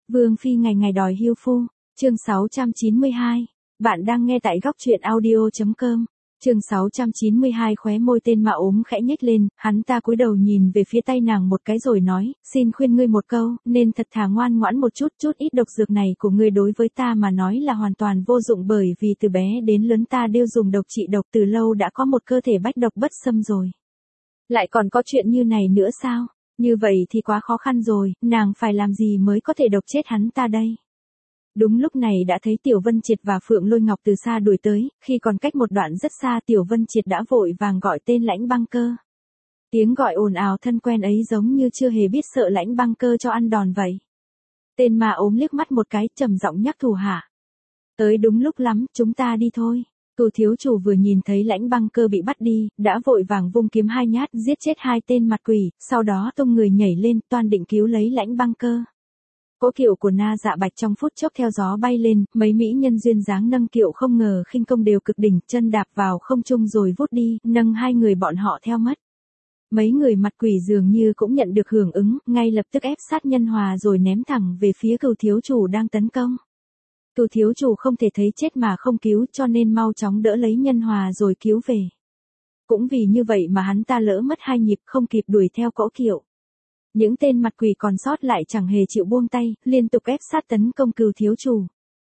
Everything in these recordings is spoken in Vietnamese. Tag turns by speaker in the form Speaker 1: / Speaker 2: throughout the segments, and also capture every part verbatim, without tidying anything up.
Speaker 1: Vương phi ngày ngày đòi hưu phu, chương sáu trăm chín mươi hai. Bạn đang nghe tại góc truyện audio.com. Chương sáu trăm chín mươi hai. Khóe môi tên mà ốm khẽ nhếch lên, hắn ta cúi đầu nhìn về phía tay nàng một cái rồi nói, xin khuyên ngươi một câu, nên thật thà ngoan ngoãn một chút, chút ít độc dược này của ngươi đối với ta mà nói là hoàn toàn vô dụng, bởi vì từ bé đến lớn ta đều dùng độc trị độc, từ lâu đã có một cơ thể bách độc bất xâm rồi. Lại còn có chuyện như này nữa sao? Như vậy thì quá khó khăn rồi, nàng phải làm gì mới có thể độc chết hắn ta đây? Đúng lúc này đã thấy Tiểu Vân Triệt và Phượng Lôi Ngọc từ xa đuổi tới, khi còn cách một đoạn rất xa Tiểu Vân Triệt đã vội vàng gọi tên Lãnh Băng Cơ. Tiếng gọi ồn ào thân quen ấy giống như chưa hề biết sợ Lãnh Băng Cơ cho ăn đòn vậy. Tên mà ốm liếc mắt một cái, trầm giọng nhắc thủ hạ. Tới đúng lúc lắm, chúng ta đi thôi. Cửu thiếu chủ vừa nhìn thấy Lãnh Băng Cơ bị bắt đi, đã vội vàng vung kiếm hai nhát giết chết hai tên mặt quỷ, sau đó tung người nhảy lên, toan định cứu lấy Lãnh Băng Cơ. Cỗ kiệu của Na Dạ Bạch trong phút chốc theo gió bay lên, mấy mỹ nhân duyên dáng nâng kiệu không ngờ khinh công đều cực đỉnh, chân đạp vào không trung rồi vút đi, nâng hai người bọn họ theo mất. Mấy người mặt quỷ dường như cũng nhận được hưởng ứng, ngay lập tức ép sát Nhân Hòa rồi ném thẳng về phía Cửu thiếu chủ đang tấn công. Cửu thiếu chủ không thể thấy chết mà không cứu, cho nên mau chóng đỡ lấy Nhân Hòa rồi cứu về. Cũng vì như vậy mà hắn ta lỡ mất hai nhịp, không kịp đuổi theo cỗ kiệu. Những tên mặt quỷ còn sót lại chẳng hề chịu buông tay, liên tục ép sát tấn công Cửu thiếu chủ.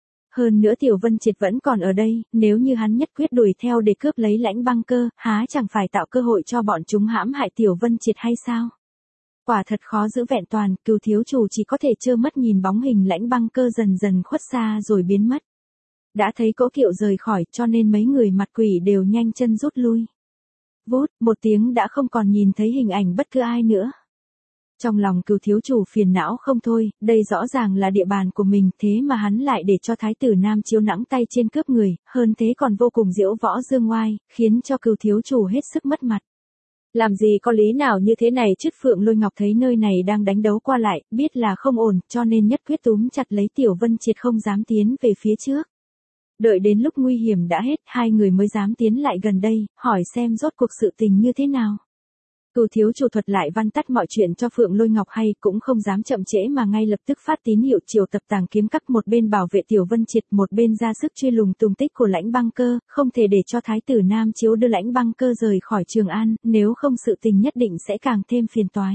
Speaker 1: Hơn nữa Tiểu Vân Triệt vẫn còn ở đây, nếu như hắn nhất quyết đuổi theo để cướp lấy Lãnh Băng Cơ, há chẳng phải tạo cơ hội cho bọn chúng hãm hại Tiểu Vân Triệt hay sao? Quả thật khó giữ vẹn toàn, Cửu thiếu chủ chỉ có thể trơ mắt nhìn bóng hình Lãnh Băng Cơ dần dần khuất xa rồi biến mất. Đã thấy cỗ kiệu rời khỏi, cho nên mấy người mặt quỷ đều nhanh chân rút lui. Vút, một tiếng đã không còn nhìn thấy hình ảnh bất cứ ai nữa. Trong lòng Cửu thiếu chủ phiền não không thôi, đây rõ ràng là địa bàn của mình, thế mà hắn lại để cho thái tử Nam Chiếu nẵng tay trên cướp người, hơn thế còn vô cùng diễu võ dương oai, khiến cho Cửu thiếu chủ hết sức mất mặt. Làm gì có lý nào như thế này chứ? Phượng Lôi Ngọc thấy nơi này đang đánh đấu qua lại, biết là không ổn, cho nên nhất quyết túm chặt lấy Tiểu Vân Triệt không dám tiến về phía trước. Đợi đến lúc nguy hiểm đã hết, hai người mới dám tiến lại gần đây, hỏi xem rốt cuộc sự tình như thế nào. Cửu thiếu chủ thuật lại văn tắt mọi chuyện cho Phượng Lôi Ngọc hay, cũng không dám chậm trễ mà ngay lập tức phát tín hiệu triều tập Tàng Kiếm Các, một bên bảo vệ Tiểu Vân Triệt, một bên ra sức truy lùng tung tích của Lãnh Băng Cơ, không thể để cho thái tử Nam Chiếu đưa Lãnh Băng Cơ rời khỏi Trường An, nếu không sự tình nhất định sẽ càng thêm phiền toái.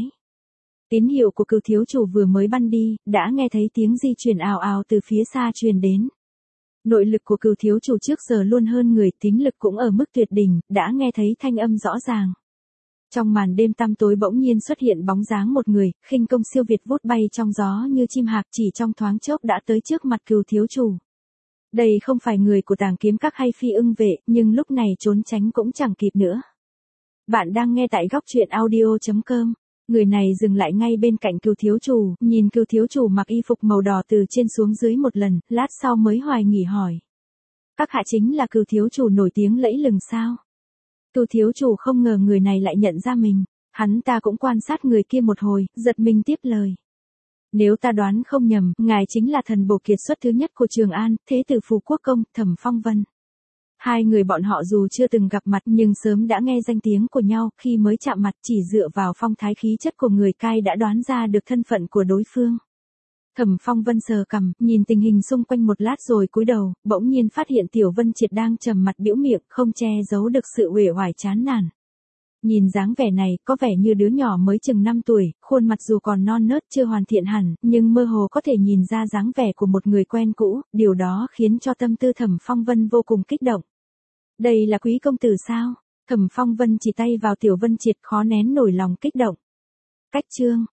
Speaker 1: Tín hiệu của Cửu thiếu chủ vừa mới ban đi, đã nghe thấy tiếng di chuyển ào ào từ phía xa truyền đến. Nội lực của Cửu thiếu chủ trước giờ luôn hơn người, thính lực cũng ở mức tuyệt đỉnh, đã nghe thấy thanh âm rõ ràng. Trong màn đêm tăm tối bỗng nhiên xuất hiện bóng dáng một người, khinh công siêu việt vút bay trong gió như chim hạc, chỉ trong thoáng chốc đã tới trước mặt Cửu thiếu chủ. Đây không phải người của Tàng Kiếm Các hay Phi Ưng Vệ, nhưng lúc này trốn tránh cũng chẳng kịp nữa. Bạn đang nghe tại góc truyện audio.com. Người này dừng lại ngay bên cạnh Cửu thiếu chủ, nhìn Cửu thiếu chủ mặc y phục màu đỏ từ trên xuống dưới một lần, lát sau mới hoài nghỉ hỏi. Các hạ chính là Cửu thiếu chủ nổi tiếng lẫy lừng sao? Cửu thiếu chủ không ngờ người này lại nhận ra mình, hắn ta cũng quan sát người kia một hồi, giật mình tiếp lời. Nếu ta đoán không nhầm, ngài chính là thần bổ kiệt xuất thứ nhất của Trường An, thế tử Phù Quốc Công, Thẩm Phong Vân. Hai người bọn họ dù chưa từng gặp mặt nhưng sớm đã nghe danh tiếng của nhau, khi mới chạm mặt chỉ dựa vào phong thái khí chất của người cai đã đoán ra được thân phận của đối phương. Thẩm Phong Vân sờ cằm, nhìn tình hình xung quanh một lát rồi cúi đầu, bỗng nhiên phát hiện Tiểu Vân Triệt đang trầm mặt bĩu miệng, không che giấu được sự uể oải chán nản. Nhìn dáng vẻ này, có vẻ như đứa nhỏ mới chừng năm tuổi, khuôn mặt dù còn non nớt chưa hoàn thiện hẳn, nhưng mơ hồ có thể nhìn ra dáng vẻ của một người quen cũ, điều đó khiến cho tâm tư Thẩm Phong Vân vô cùng kích động. Đây là quý công tử sao? Thẩm Phong Vân chỉ tay vào Tiểu Vân Triệt, khó nén nổi lòng kích động. Cách chương